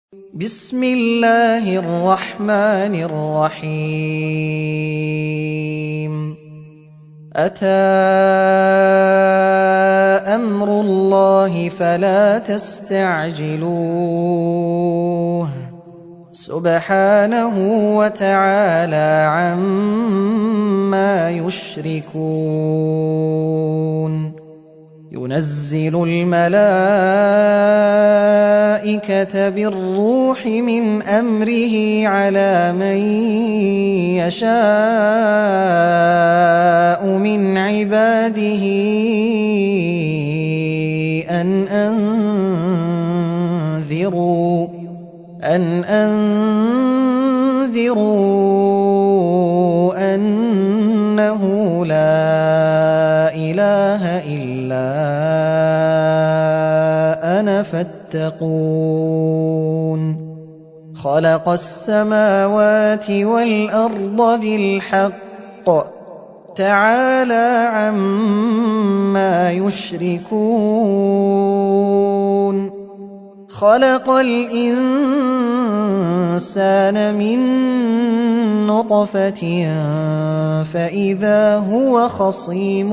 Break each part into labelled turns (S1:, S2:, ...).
S1: بسم الله الرحمن الرحيم أتى أمر الله فلا تستعجلوه سبحانه وتعالى عما يشركون ينزل الملائكة بالروح من أمره على من يشاء من عباده أن أنذروا أنه لا إله إلا أنا فاتقون خلق السماوات والأرض بالحق تعالى عما يشركون خلق الإنسان من نطفة فإذا هو خصيم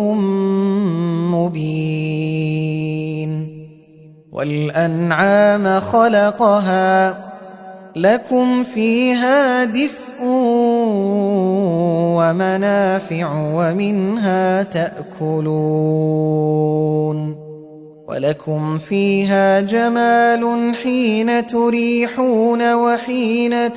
S1: مبين والأنعام خلقها لكم فيها دفء ومنافع ومنها تأكلون ولكم فيها جمال حين تريحون وحين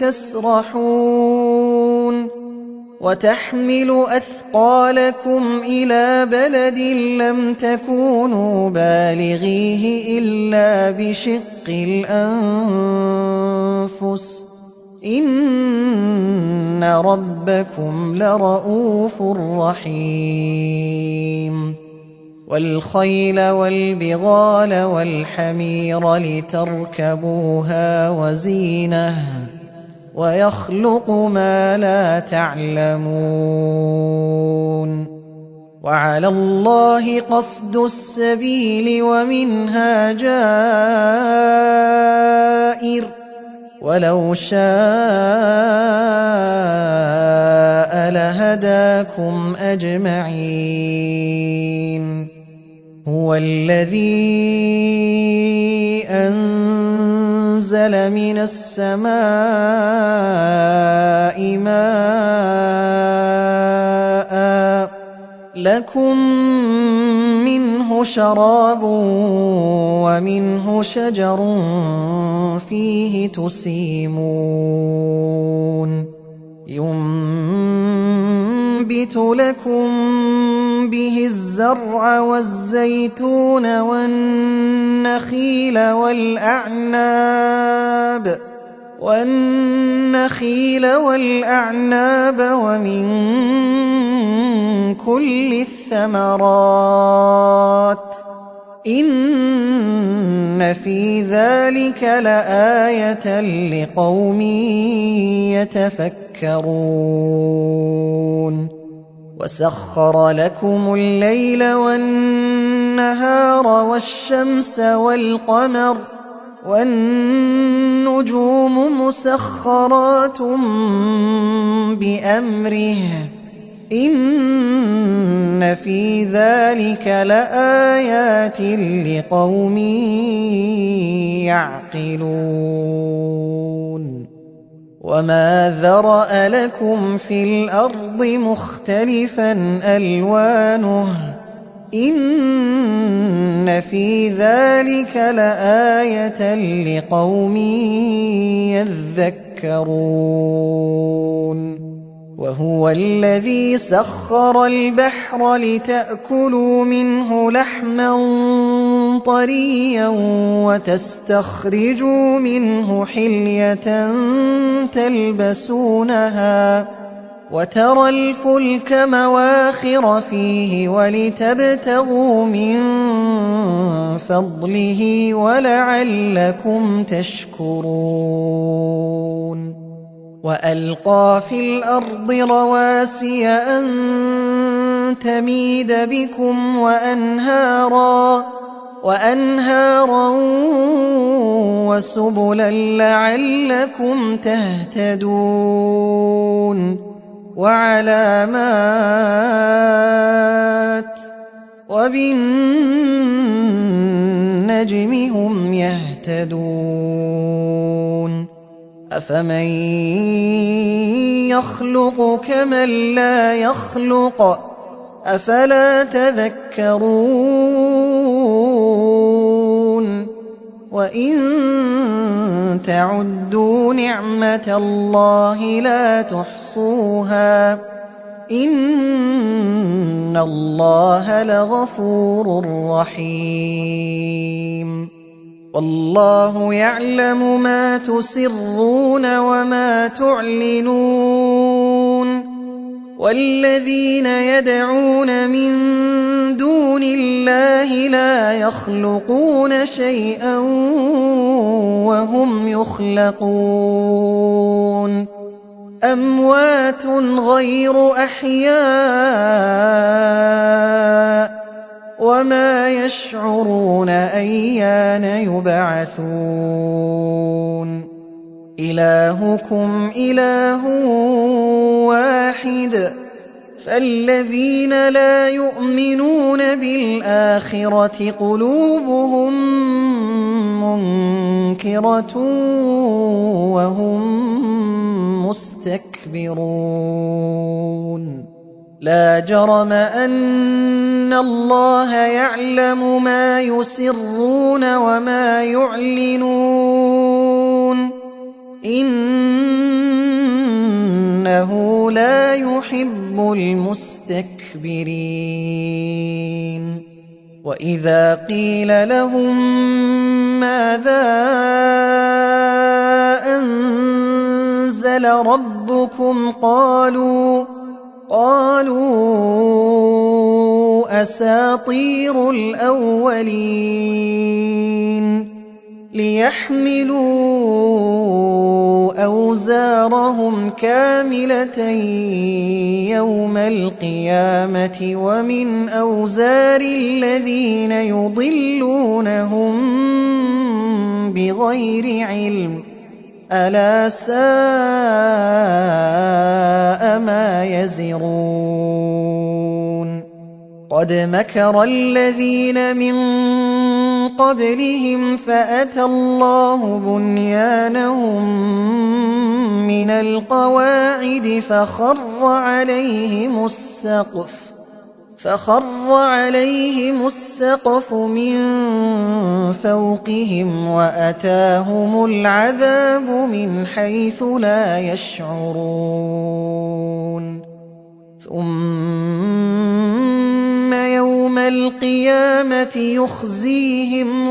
S1: تسرحون وتحمل أثقالكم إلى بلد لم تكونوا بالغيه إلا بشق الأنفس إن ربكم لرؤوف رحيم والخيل والبغال والحمير لتركبوها وزينة ويخلق ما لا تعلمون وعلى الله قصد السبيل ومنها جائر ولو شاء لهداكم أجمعين هو الذي أنزل من السماء ماء لكم منه شراب ومنه شجر فيه تسيمون ينبت لكم به الزرع والزيتون والنخيل والأعناب ومن كل الثمرات إن في ذلك لآية لقوم يتفكرون وسخر لكم الليل والنهار والشمس والقمر والنجوم مسخرات بأمره إن في ذلك لآيات لقوم يعقلون وما ذرأ لكم في الأرض مختلفا ألوانه إن في ذلك لآية لقوم يذكرون وهو الذي سخر البحر لتأكلوا منه لحما طريا وتستخرجوا منه حلية تلبسونها وترى الفلك مواخر فيه ولتبتغوا من فضله ولعلكم تشكرون وألقى في الأرض رواسي أن تميد بكم وأنهارا وأنهارا وسبلا لعلكم تهتدون وعلامات وبالنجم هم يهتدون أفمن يخلق كمن لا يخلق أفلا تذكرون وإن تعدوا نعمة الله لا تحصوها إن الله لغفور رحيم والله يعلم ما تسرون وما تعلنون والذين يدعون من دون الله لا يخلقون شيئا وهم يخلقون أموات غير أحياء وما يشعرون أيان يبعثون إلهكم إله واحد فالذين لا يؤمنون بالآخرة قلوبهم منكرة وهم مستكبرون لا جرم أن الله يعلم ما يسرون وما يعلنون إنه لا يحب المستكبرين وإذا قيل لهم ماذا أنزل ربكم قالوا أساطير الأولين ليحملوا أوزارهم كاملة يوم القيامة ومن أوزار الذين يضلونهم بغير علم ألا ساء ما يزرون قد مكر الذين من قبلهم فأتى الله بنيانهم من القواعد فخر عليهم السقف من فوقهم وأتاهم العذاب من حيث لا يشعرون ثم يوم القيامة يخزيهم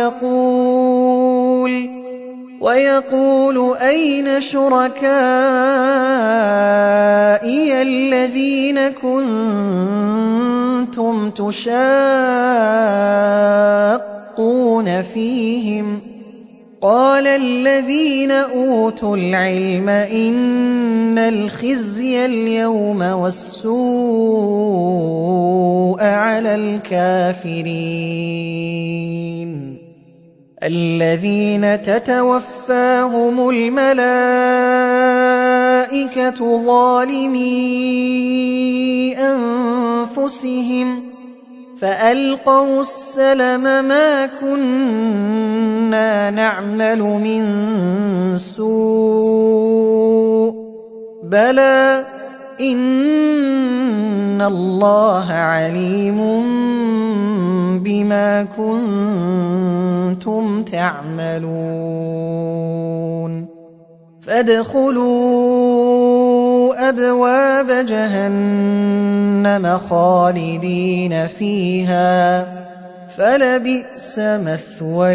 S1: ويقول أين شركائي الذين كنتم تشاقون فيهم قال الذين أوتوا العلم إن الخزي اليوم والسوء على الكافرين الذين تتوفاهم الملائكة ظالمي أنفسهم فألقوا السلم ما كنا نعمل من سوء بلى إن الله عليم بما كنتم تعملون فادخلوا أبواب جهنم خالدين فيها فلبئس مثوى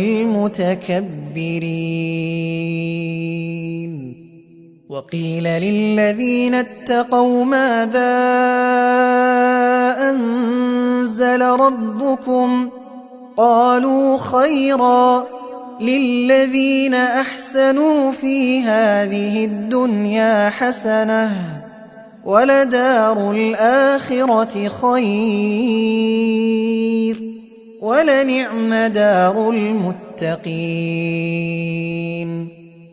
S1: المتكبرين وقيل للذين اتقوا ماذا أنزل ربكم قالوا خيرا للذين أحسنوا في هذه الدنيا حسنة ولدار الآخرة خير وَلَنِعْمَ دَارُ الْمُتَّقِينَ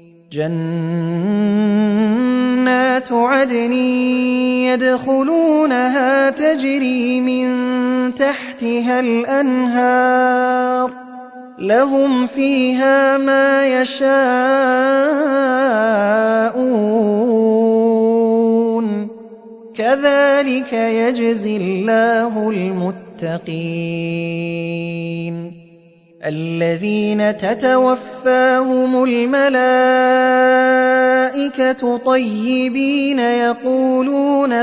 S1: جَنَّاتُ عَدْنٍ يَدْخُلُونَهَا تَجْرِي مِن تَحْتِهَا الْأَنْهَارُ لَهُمْ فِيهَا مَا يَشَاءُونَ كَذَلِكَ يَجْزِي اللَّهُ الْمُتَّقِينَ الَّذِينَ تَتَوَفَّاهُمُ الْمَلَائِكَةُ طَيِّبِينَ يَقُولُونَ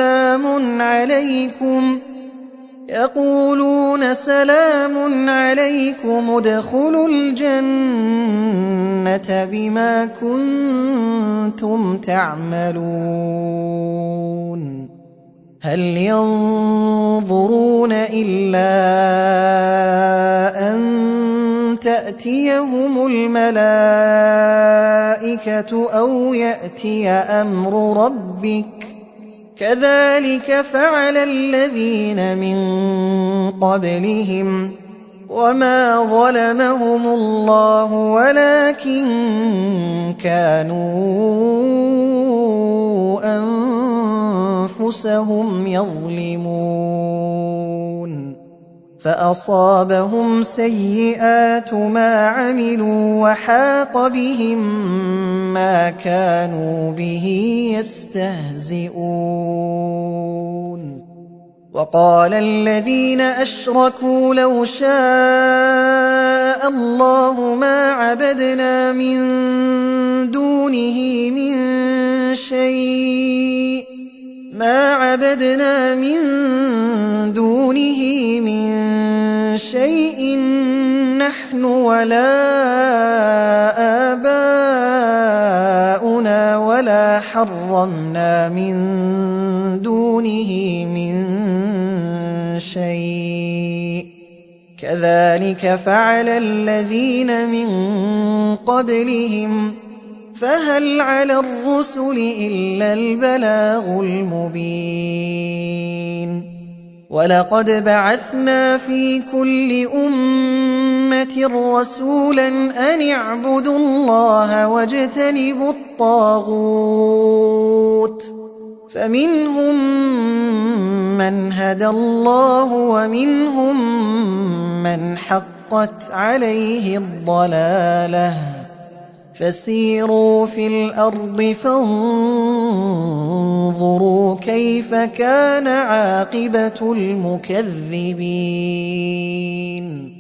S1: سَلَامٌ عَلَيْكُمُ ادْخُلُوا الْجَنَّةَ بِمَا كُنتُمْ تَعْمَلُونَ هَلْ يَنظُرُونَ إِلَّا أَن تَأْتِيَهُمُ الْمَلَائِكَةُ أَوْ يَأْتِيَ أَمْرُ رَبِّكَ كَذَلِكَ فَعَلَ الَّذِينَ مِن قَبْلِهِمْ وَمَا ظَلَمَهُمُ اللَّهُ وَلَكِن كَانُوا أَنفُسَهُمْ يَظْلِمُونَ فَأَصَابَهُمْ سَيِّئَاتُ مَا عَمِلُوا وَحَاقَ بِهِم مَّا كَانُوا بِهِ يَسْتَهْزِئُونَ وَقَالَ الَّذِينَ أَشْرَكُوا لَوْ شَاءَ اللَّهُ مَا عَبَدْنَا مِن دُونِهِ مِن شَيْءٍ نَّحْنُ وَلَا آبَاؤُنَا وَلَا حَرَّمْنَا مِن دُونِهِ مِن شَيْءٍ كَذَلِكَ فَعَلَ الَّذِينَ مِن قَبْلِهِمْ فَهَلْ عَلَى الرُّسُلِ إِلَّا الْبَلَاغُ الْمُبِينُ وَلَقَدْ بَعَثْنَا فِي كُلِّ أُمَّةٍ رَّسُولًا أَنِ اعْبُدُوا اللَّهَ وَاجْتَنِبُوا الطَّاغُوتَ فَمِنْهُم مَّنْ هَدَى اللَّهُ وَمِنْهُم مَّنْ حَقَّتْ عَلَيْهِ الضَّلَالَةُ فَسِيرُوا فِي الْأَرْضِ فَانظُرُوا كَيْفَ كَانَ عَاقِبَةُ الْمُكَذِّبِينَ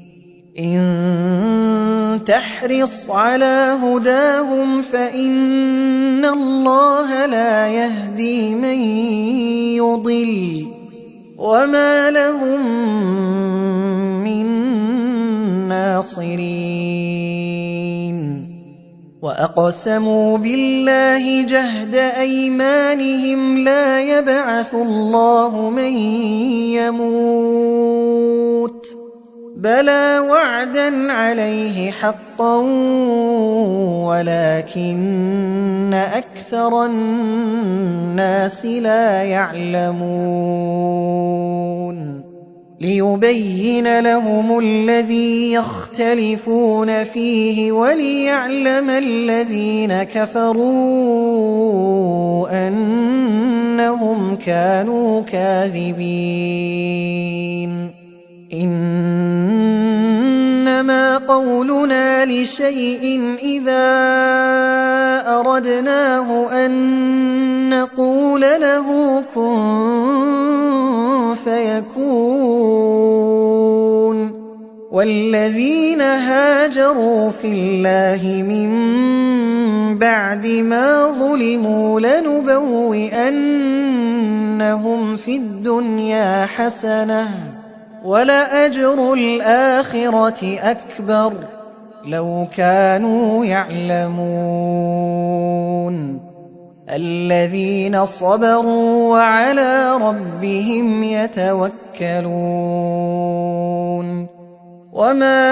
S1: إِن تَحْرِصْ عَلَىٰ هُدَاهُمْ فَإِنَّ اللَّهَ لَا يَهْدِي مَن يُضِلُّ وَمَا لَهُم مِّن نَّاصِرِينَ وَأَقْسَمُوا بِاللَّهِ جَهْدَ أَيْمَانِهِمْ لَا يَبْعَثُ اللَّهُ مَن يَمُوتُ بَلَىٰ وَعْدًا عَلَيْهِ حَقًّا وَلَكِنَّ أَكْثَرَ النَّاسِ لَا يَعْلَمُونَ لِيُبَيِّنَ لَهُمُ الَّذِي يَخْتَلِفُونَ فِيهِ وَلِيَعْلَمَ الَّذِينَ كَفَرُوا أَنَّهُمْ كَانُوا كَاذِبِينَ إِنَّمَا قَوْلُنَا لِشَيْءٍ إِذَا أَرَدْنَاهُ أَن نَّقُولَ لَهُ كُن فَيَكُونُ وَالَّذِينَ هَاجَرُوا فِي اللَّهِ مِن بَعْدِ مَا ظُلِمُوا لَنُبَوِّئَنَّهُمْ فِي الدُّنْيَا حَسَنَةً وَلَأَجْرُ الْآخِرَةِ أَكْبَرُ لَوْ كَانُوا يَعْلَمُونَ الَّذِينَ صَبَرُوا وَعَلَىٰ رَبِّهِمْ يَتَوَكَّلُونَ وَمَا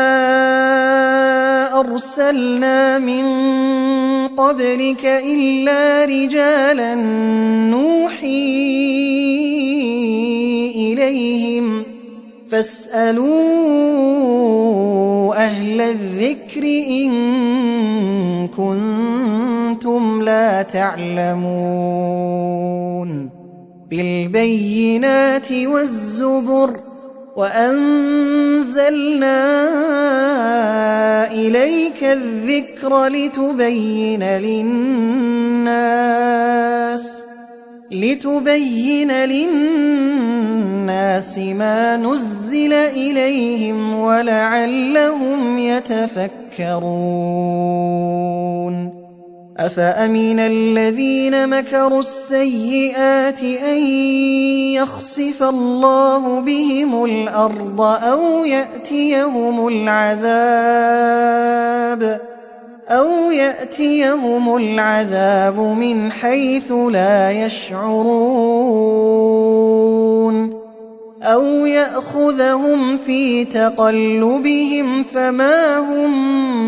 S1: أَرْسَلْنَا مِن قَبْلِكَ إِلَّا رِجَالًا نُّوحِي إِلَيْهِمْ فاسألوا أهل الذكر إن كنتم لا تعلمون بالبينات والزبر وأنزلنا إليك الذكر لتبين للناس ما نزل إليهم ولعلهم يتفكرون أفأمن الذين مكروا السيئات أن يخسف الله بهم الأرض أو يأتيهم العذاب من حيث لا يشعرون أو يأخذهم في تقلبهم فما هم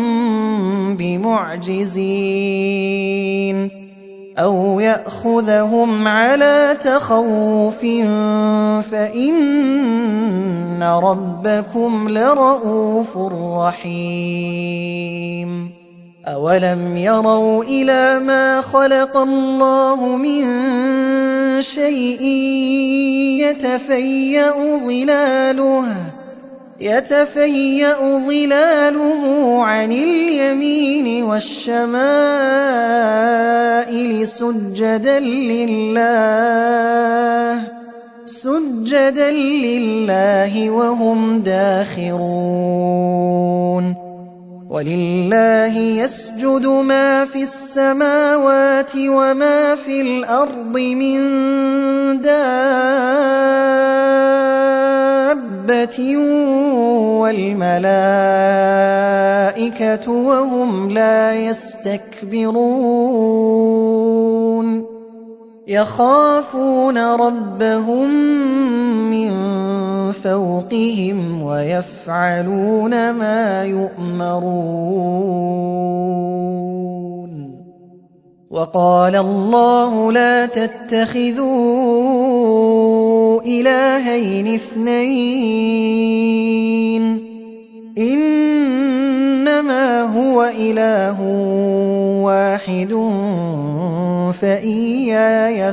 S1: بمعجزين أو يأخذهم على تخوف فإن ربكم لرؤوف رحيم أولم يروا إلى ما خلق الله من شيء يتفيأ ظلاله عن اليمين والشمائل سجدا لله وهم داخرون ولله يسجد ما في السماوات وما في الأرض من دابة والملائكة وهم لا يستكبرون يخافون ربهم من فوقهم ويفعلون ما يؤمرون وقال الله لا تتخذوا إلهين اثنين إنما هو إله واحد فإياي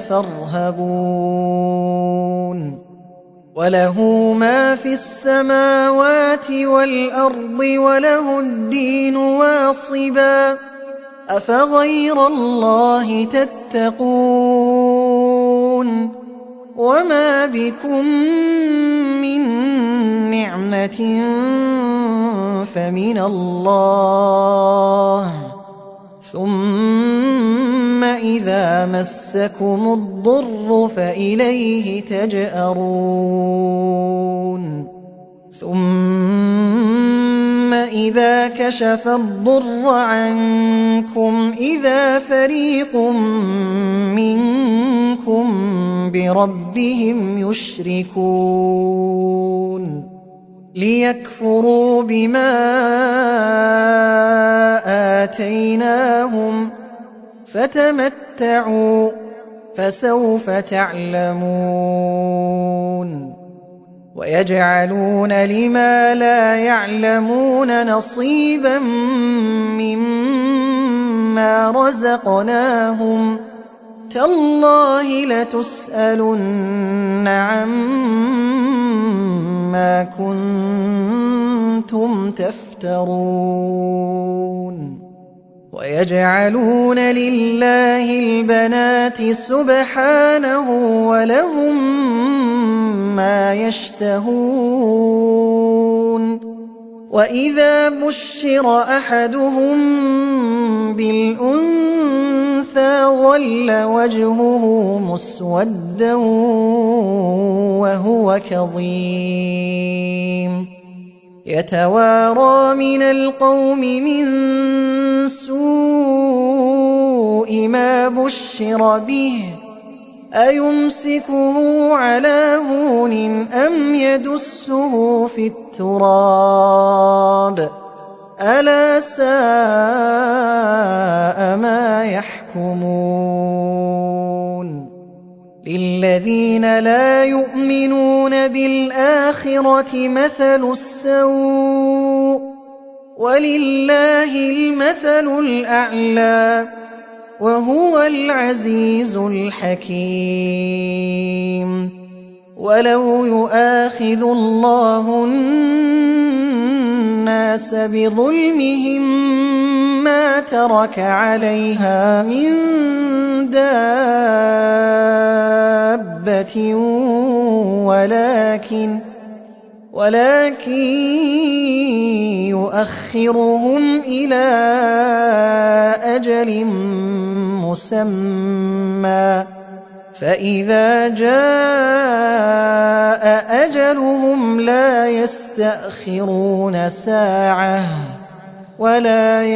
S1: فارهبون وله ما في السماوات والأرض وله الدين واصبا أفغير الله تتقون وما بكم من نعمة فمن الله ثم إذا مسكم الضر فإليه تجأرون ثم إذا كشف الضر عنكم إذا فريق منكم بربهم يشركون ليكفروا بما آتيناهم فتمتعوا فسوف تعلمون ويجعلون لما لا يعلمون نصيبا مما رزقناهم تالله لتسألن عما كنتم تفترون ويجعلون لله البنات سبحانه ولهم ما يشتهون وإذا بشر أحدهم بالأنثى ظل وجهه مسودا وهو كظيم يتوارى من القوم من سوء ما بشر به أيمسكه على هون أم يدسه في التراب ألا ساء ما يحكمون للذين لا يؤمنون بالآخرة مثل السوء ولله المثل الأعلى وهو العزيز الحكيم. ولو يؤاخذ الله الناس بظلمهم ما ترك عليها من دابة ولكن يؤخرهم إلى أجل مسمى فإذا جاء أجلهم لا يستأخرون ساعة ولا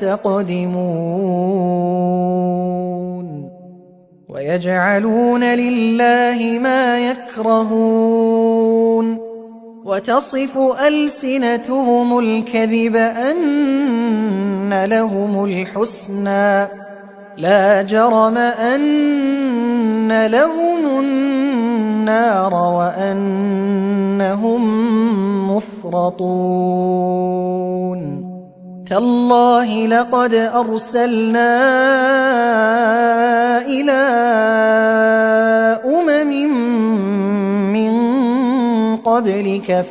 S1: يستقدمون. ويجعلون لله ما يكرهون وتصف ألسنتهم الكذب أن لهم الحسنى لا جرم أن لهم النار وأنهم مفرطون. تالله لقد أرسلنا إلى أمم من قبلك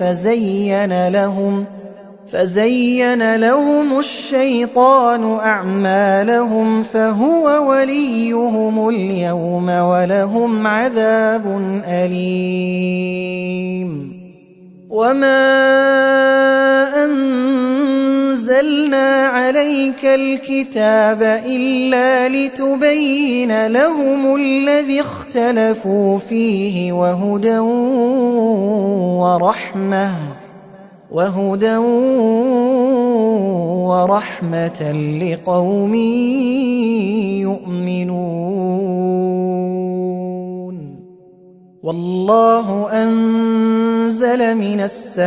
S1: فزين لهم الشيطان أعمالهم فهو وليهم اليوم ولهم عذاب أليم. وما أنزلنا عليك الكتاب إلا لتبين لهم الذي اختلفوا فيه وهدى ورحمة لقوم يؤمنون. والله أنزل من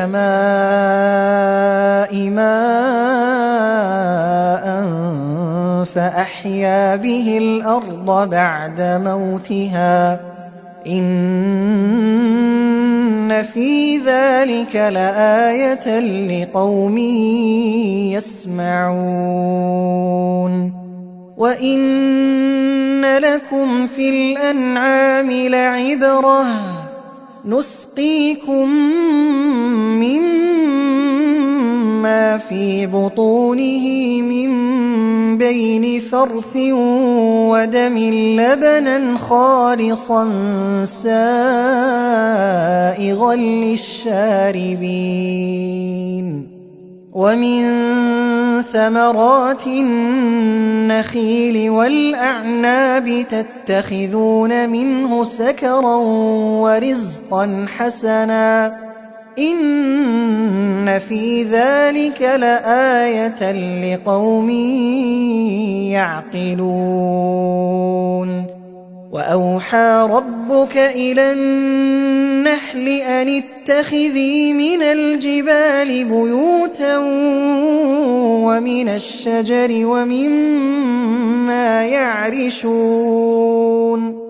S1: السماء ماء فأحيا به الأرض بعد موتها إن في ذلك لآية لقوم يسمعون. وإن لكم في الأنعام لعبرة نسقيكم مما في بطونه من بين فرث ودم لبنا خالصا سائغا للشاربين. ومن ثمرات النخيل والأعناب تتخذون منه سكرا ورزقا حسنا إن في ذلك لآية لقوم يعقلون. وأوحى ربك إلى النحل أن اتخذي من الجبال بيوتا ومن الشجر ومما يعرشون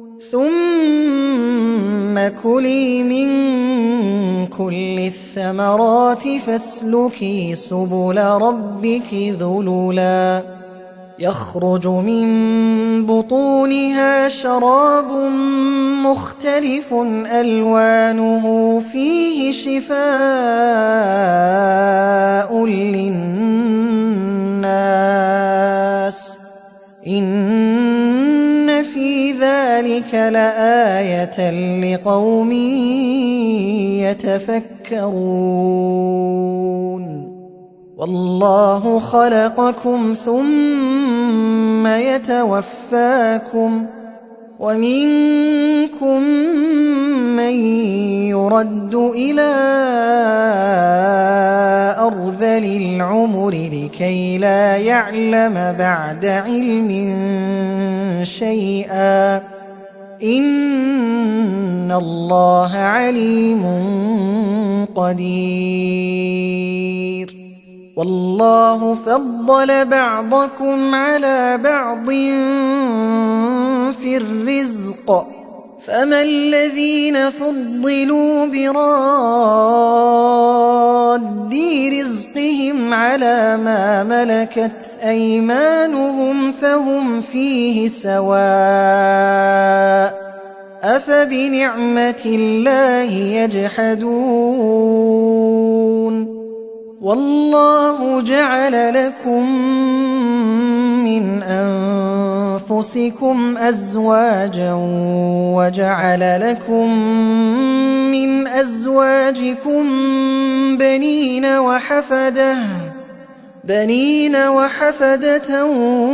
S1: ثم كلي من كل الثمرات فاسلكي سبل ربك ذللا يخرج من بطونها شراب مختلف ألوانه فيه شفاء للناس إن في ذلك لآية لقوم يتفكرون. والله خلقكم ثم يتوفاكم ومنكم من يرد إلى أرذل العمر لكي لا يعلم بعد علم شيئا إن الله عليم قدير. والله فضل بعضكم على بعض في الرزق فما الذين فضلوا براد رزقهم على ما ملكت أيمانهم فهم فيه سواء أفبنعمة الله يجحدون والله جعل لكم من أنفسكم أزواجا وجعل لكم من أزواجكم بنين وحفدة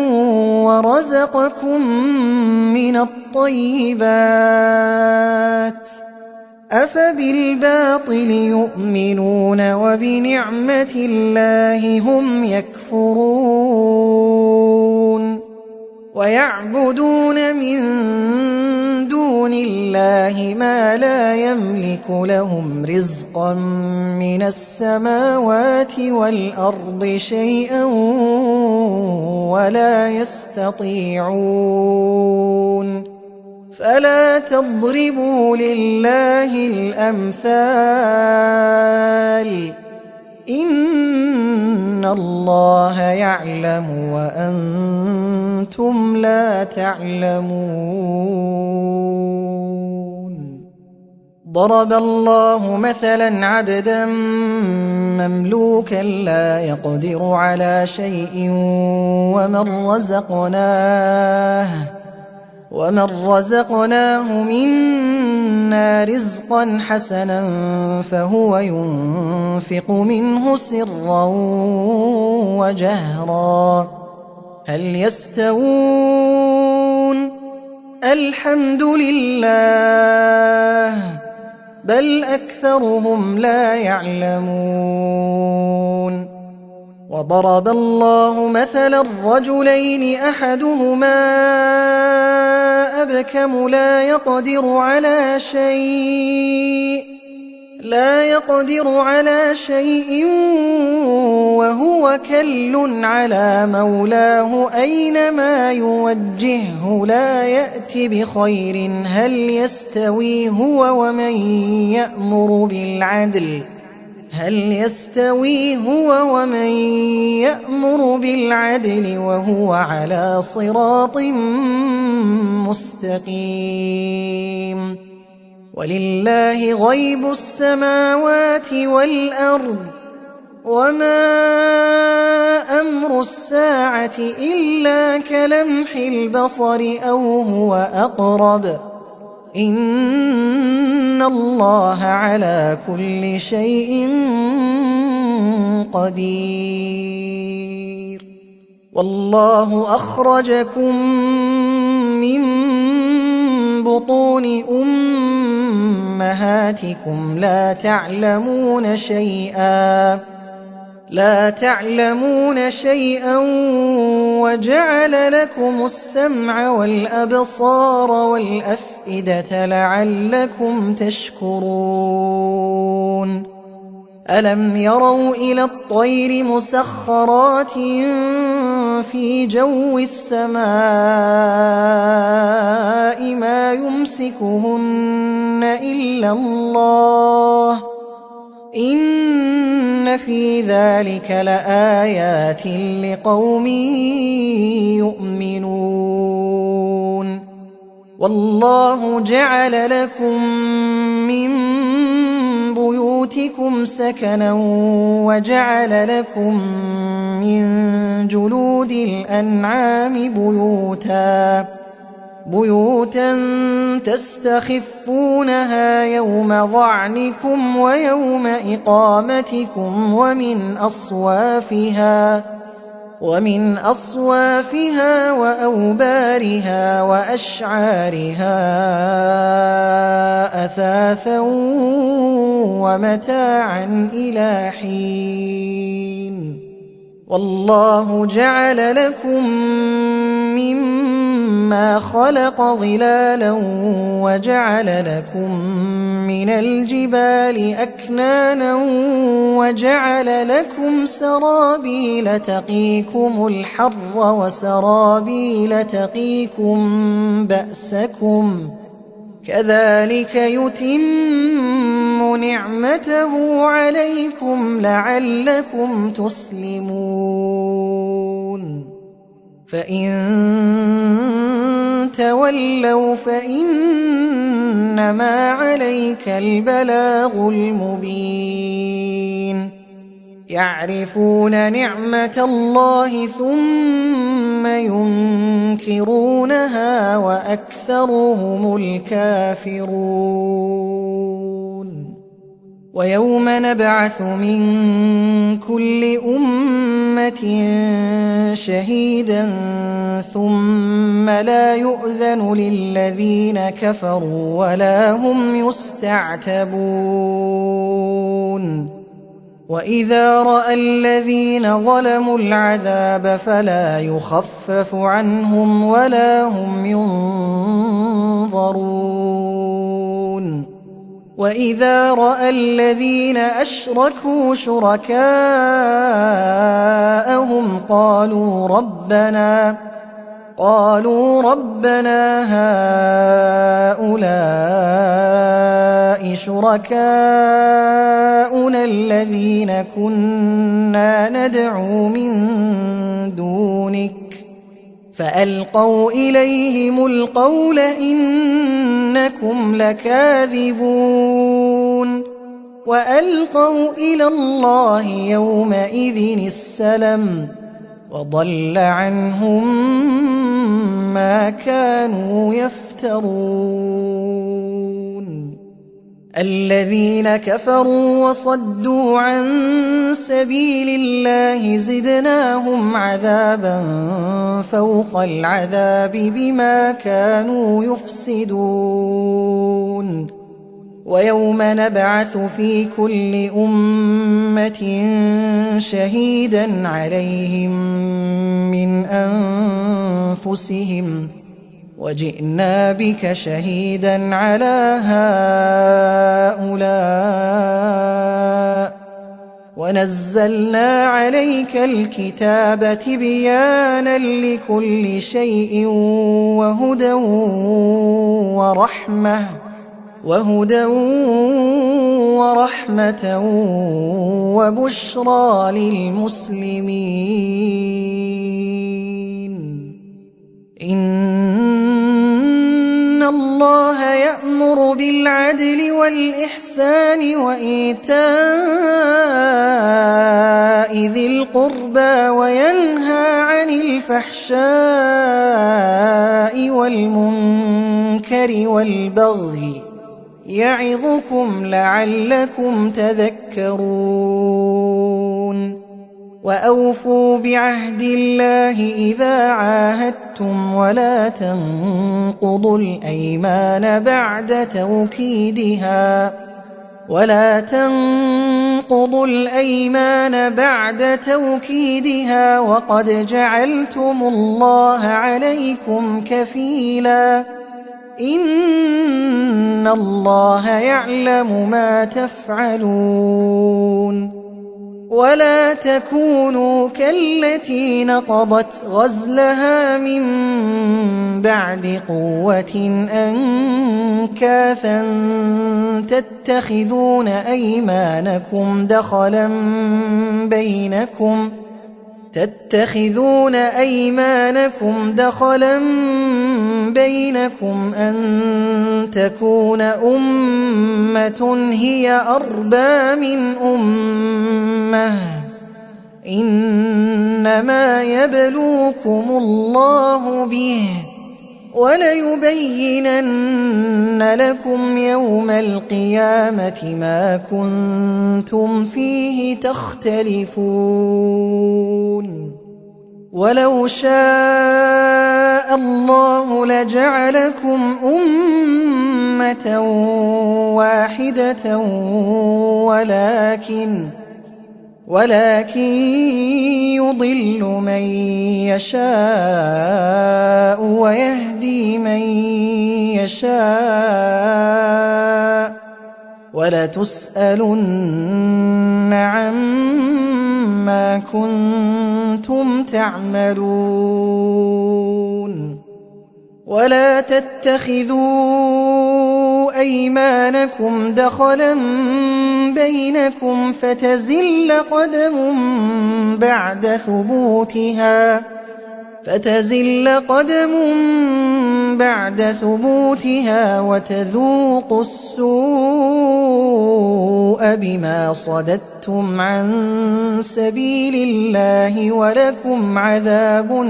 S1: ورزقكم من الطيبات أفبالباطل يؤمنون وبنعمة الله هم يكفرون ويعبدون من دون الله ما لا يملك لهم رزقا من السماوات والأرض شيئا ولا يستطيعون فلا تضربوا لله الأمثال إن الله يعلم وأنتم لا تعلمون ضرب الله مثلا عبدا مملوكا لا يقدر على شيء ومن رزقناه منا رزقا حسنا فهو ينفق منه سرا وجهرا هل يستوون الحمد لله بل أكثرهم لا يعلمون وضرب الله مثلا الرجلين أحدهما أبكم لا يقدر على شيء وهو كل على مولاه أينما يوجهه لا يأت بخير هل يستوي هو ومن يأمر بالعدل وهو على صراط مستقيم ولله غيب السماوات والأرض وما أمر الساعة إلا كلمح البصر أو هو أقرب إن الله على كل شيء قدير والله أخرجكم من بطون أمهاتكم لا تعلمون شيئا وجعل لكم السمع والأبصار والأفئدة لعلكم تشكرون ألم يروا إلى الطير مسخرات في جو السماء ما يمسكهن إلا الله إن في ذلك لآيات لقوم يؤمنون والله جعل لكم من بيوتكم سكنا وجعل لكم من جلود الأنعام بيوتا تستخفونها يوم ظعنكم ويوم إقامتكم ومن أصوافها وأوبارها وأشعارها أثاثا ومتاعا إلى حين والله جعل لكم مما خلق ظلالا وجعل لكم من الجبال أكنانا وجعل لكم سرابيل تقيكم الحر وسرابيل تقيكم بأسكم كذلك يتم نعمته عليكم لعلكم تسلمون فإن تولوا فإنما عليك البلاغ المبين يعرفون نعمة الله ثم ينكرونها وأكثرهم الكافرون ويوم نبعث من كل أمة شهيدا ثم لا يؤذن للذين كفروا ولا هم يستعتبون وإذا رأى الذين ظلموا العذاب فلا يخفف عنهم ولا هم ينظرون وإذا رأى الذين أشركوا شركاءهم قالوا ربنا هؤلاء شركاؤنا الذين كنا ندعو من دونك فألقوا إليهم القول إنكم لكاذبون وألقوا إلى الله يومئذ السلم وضل عنهم ما كانوا يفترون الذين كفروا وصدوا عن سبيل الله زدناهم عذابا فوق العذاب بما كانوا يفسدون ويوم نبعث في كل أمة شهيدا عليهم من أنفسهم وجئنا بك شهيدا على هؤلاء ونزلنا عليك الكتاب تبيانا لكل شيء وهدى ورحمة وبشرى للمسلمين إن الله يأمر بالعدل والإحسان وإيتاء ذي القربى وينهى عن الفحشاء والمنكر والبغي يعظكم لعلكم تذكرون وأوفوا بعهد الله إذا عاهدتم ولا تنقضوا الأيمان بعد توكيدها وقد جعلتم الله عليكم كفيلا إن الله يعلم ما تفعلون ولا تكونوا كالتي نقضت غزلها من بعد قوة أنكاثا تتخذون أيمانكم دخلا بينكم أن تكون أمة هي أربى من أمة إنما يبلوكم الله به وليبينن لكم يوم القيامة ما كنتم فيه تختلفون ولو شاء الله لجعلكم أمة واحدة ولكن يضل من يشاء ويهدي من يشاء ولتسألن عما كنتم تعملون ولا تتخذوا أيمانكم دخلا بينكم فتزل قدم بعد ثبوتها وتذوقوا السوء بما صددتم عن سبيل الله ولكم عذاب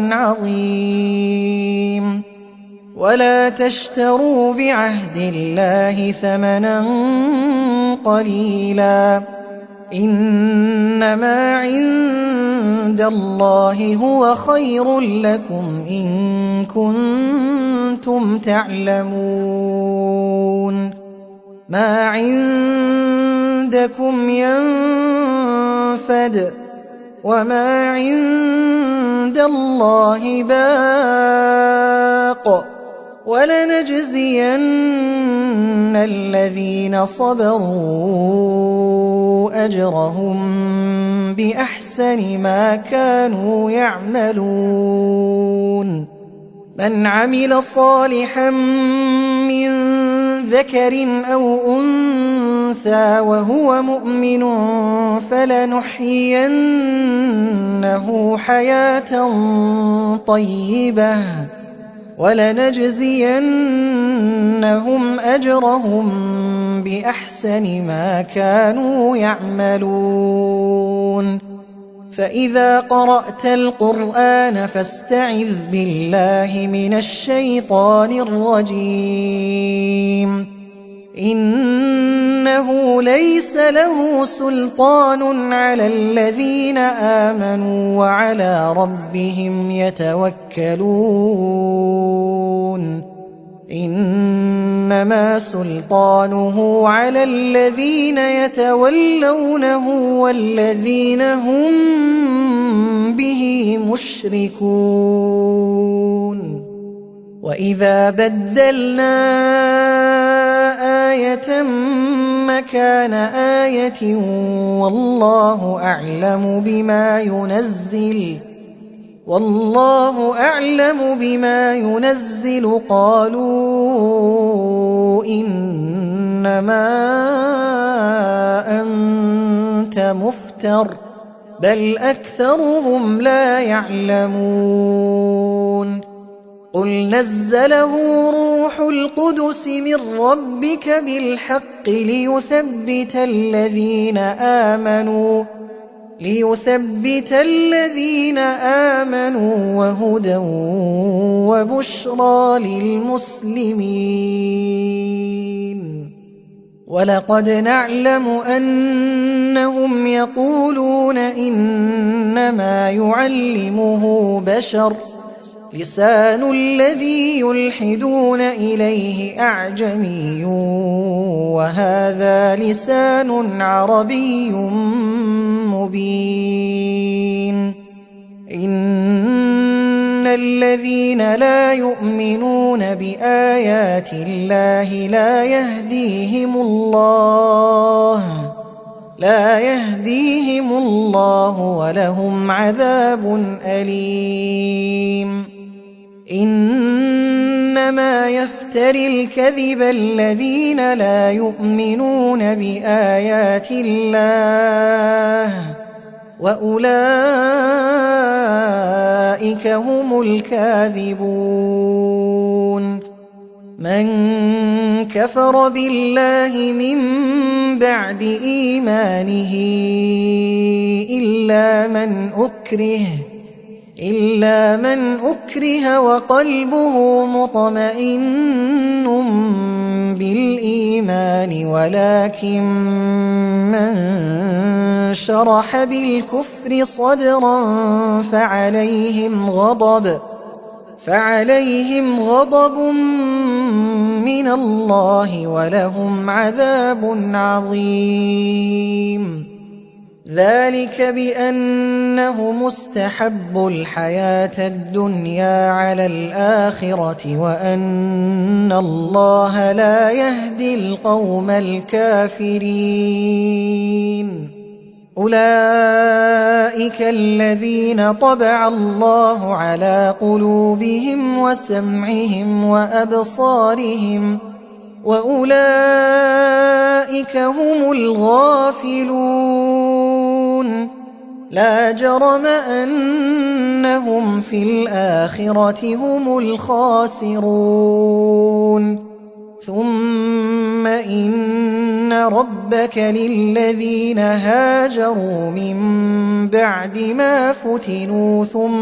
S1: عظيم. ولا تشتروا بعهد الله ثمنا قليلا إنما عند الله هو خير لكم إن كنتم تعلمون. ما عندكم ينفد وما عند الله باق ولنجزين الذين صبروا أجرهم بأحسن ما كانوا يعملون. من عمل صالحا من ذكر أو أنثى وهو مؤمن فلنحيينه حياة طيبة ولنجزينهم أجرهم بأحسن ما كانوا يعملون. فإذا قرأت القرآن فاستعذ بالله من الشيطان الرجيم. إنه ليس له سلطان على الذين آمنوا وعلى ربهم يتوكلون. إنما سلطانه على الذين يتولونه والذين هم به مشركون. وإذا بدلنا آية مكان آية والله أعلم بما ينزل قالوا إنما أنت مفتر بل أكثرهم لا يعلمون. قل نزله روح القدس من ربك بالحق ليثبت الذين آمنوا وهدى وبشرى للمسلمين. ولقد نعلم أنهم يقولون إنما يعلمه بشر لسان الذي يلحدون إليه أعجمي وهذا لسان عربي مبين. إن الذين لا يؤمنون بآيات الله لا يهديهم الله ولهم عذاب أليم. إنما يفتري الكذب الذين لا يؤمنون بآيات الله وأولئك هم الكاذبون. من كفر بالله من بعد إيمانه إلا من أكره وقلبه مطمئن بالإيمان ولكن من شرح بالكفر صدرا فعليهم غضب من الله ولهم عذاب عظيم. ذلك بأنه مستحب الحياة الدنيا على الآخرة وأن الله لا يهدي القوم الكافرين. أولئك الذين طبع الله على قلوبهم وسمعهم وأبصارهم وأولئك هم الغافلون لا جرم أنهم في الآخرة هم الخاسرون ثم إن ربك للذين هاجروا من بعد ما فتنوا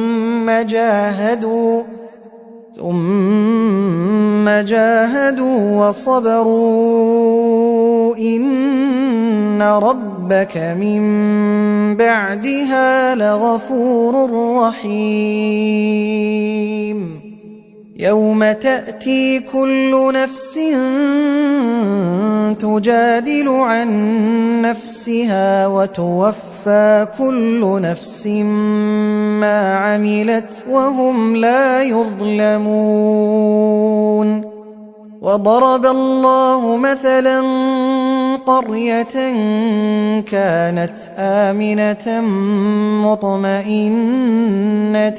S1: ثم جاهدوا وصبروا إن ربك من بعدها لغفور رحيم يوم تأتي كل نفس تجادل عن نفسها وتوفى كل نفس ما عملت وهم لا يظلمون وضرب الله مثلا قرية كانت آمنة مطمئنة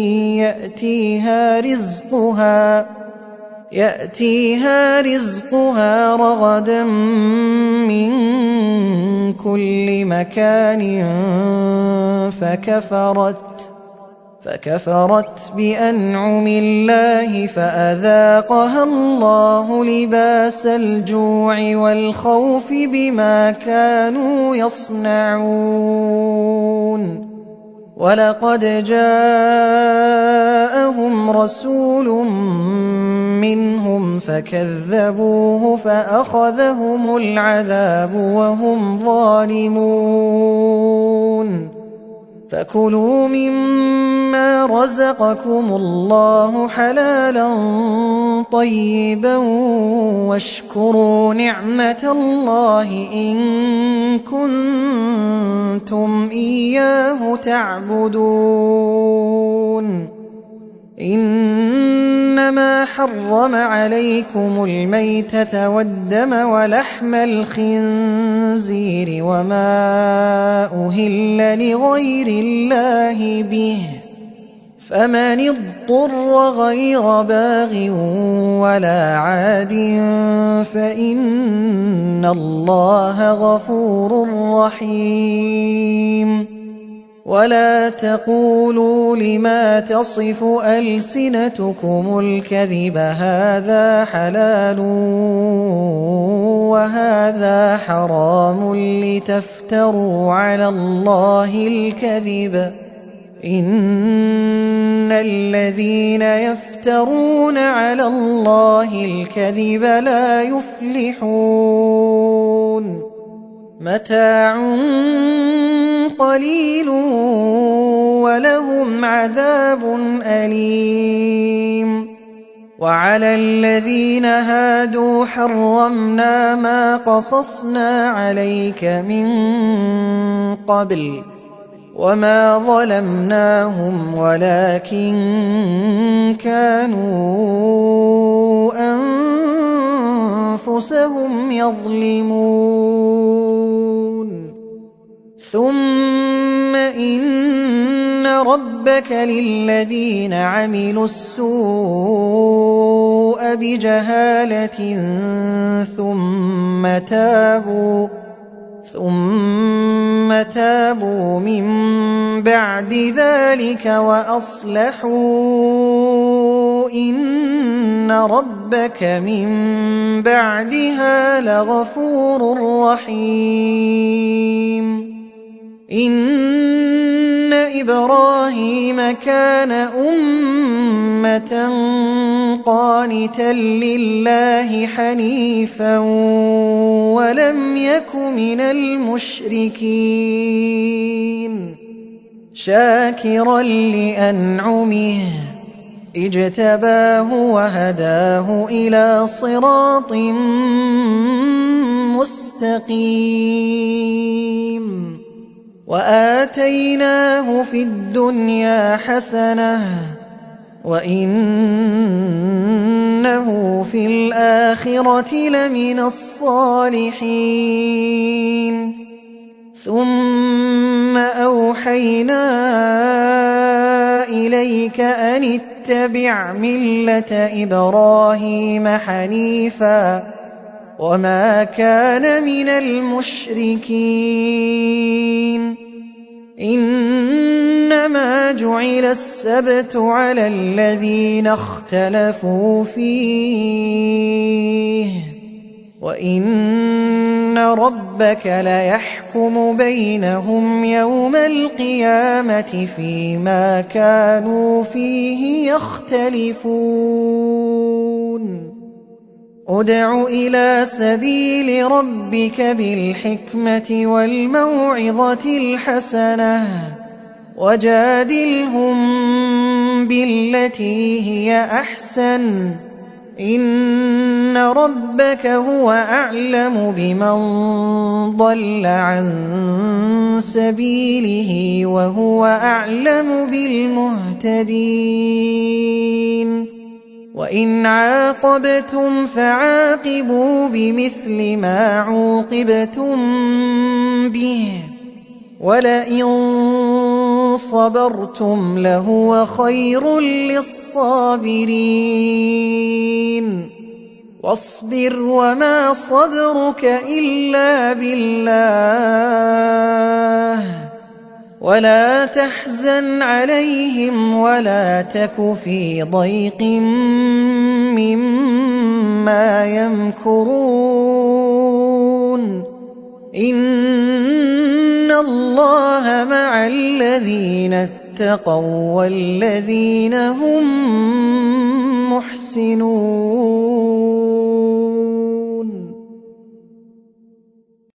S1: يأتيها رزقها رغدا من كل مكان فكفرت بأنعم الله فأذاقها الله لباس الجوع والخوف بما كانوا يصنعون ولقد جاءهم رسول منهم فكذبوه فأخذهم العذاب وهم ظالمون فكلوا مما رزقكم الله حلالا طيبا واشكروا نعمة الله إن كنتم إياه تعبدون إنما حرم عليكم الميتة والدم ولحم الخنزير وما أهل لغير الله به فمن اضطر غير باغ ولا عاد فإن الله غفور رحيم ولا تقولوا لما تصف ألسنتكم الكذب هذا حلال وهذا حرام لتفتروا على الله الكذب إن الذين يفترون على الله الكذب لا يفلحون متاع قليل ولهم عذاب أليم وعلى الذين هادوا حرمنا ما قصصنا عليك من قبل وما ظلمناهم ولكن كانوا أنفسهم يظلمون ثم إن ربك للذين عملوا السوء بجهالة ثم تابوا من بعد ذلك وأصلحوا إن ربك من بعدها لغفور رحيم إن إبراهيم كان أمة قانتا لله حنيفا ولم يك من المشركين شاكرا لأنعمه اجتباه وهداه إلى صراط مستقيم وآتيناه في الدنيا حسنة وإنه في الآخرة لمن الصالحين ثم أوحينا إليك أن اتبع ملة إبراهيم حنيفا وما كان من المشركين. إنما جعل السبت على الذين اختلفوا فيه، وإن ربك ليحكم بينهم يوم القيامة فيما كانوا فيه يختلفون. ادع إلى سبيل ربك بالحكمة والموعظة الحسنة وجادلهم بالتي هي أحسن، إن ربك هو أعلم بمن ضل عن سبيله وهو أعلم بالمهتدين. وإن عاقبتم فعاقبوا بمثل ما عوقبتم به، ولئن صبرتم لهو خير للصابرين. واصبر وما صبرك إلا بالله، ولا تحزن عليهم ولا تك في ضيق مما يمكرون. إن الله مع الذين اتقوا والذين هم محسنون.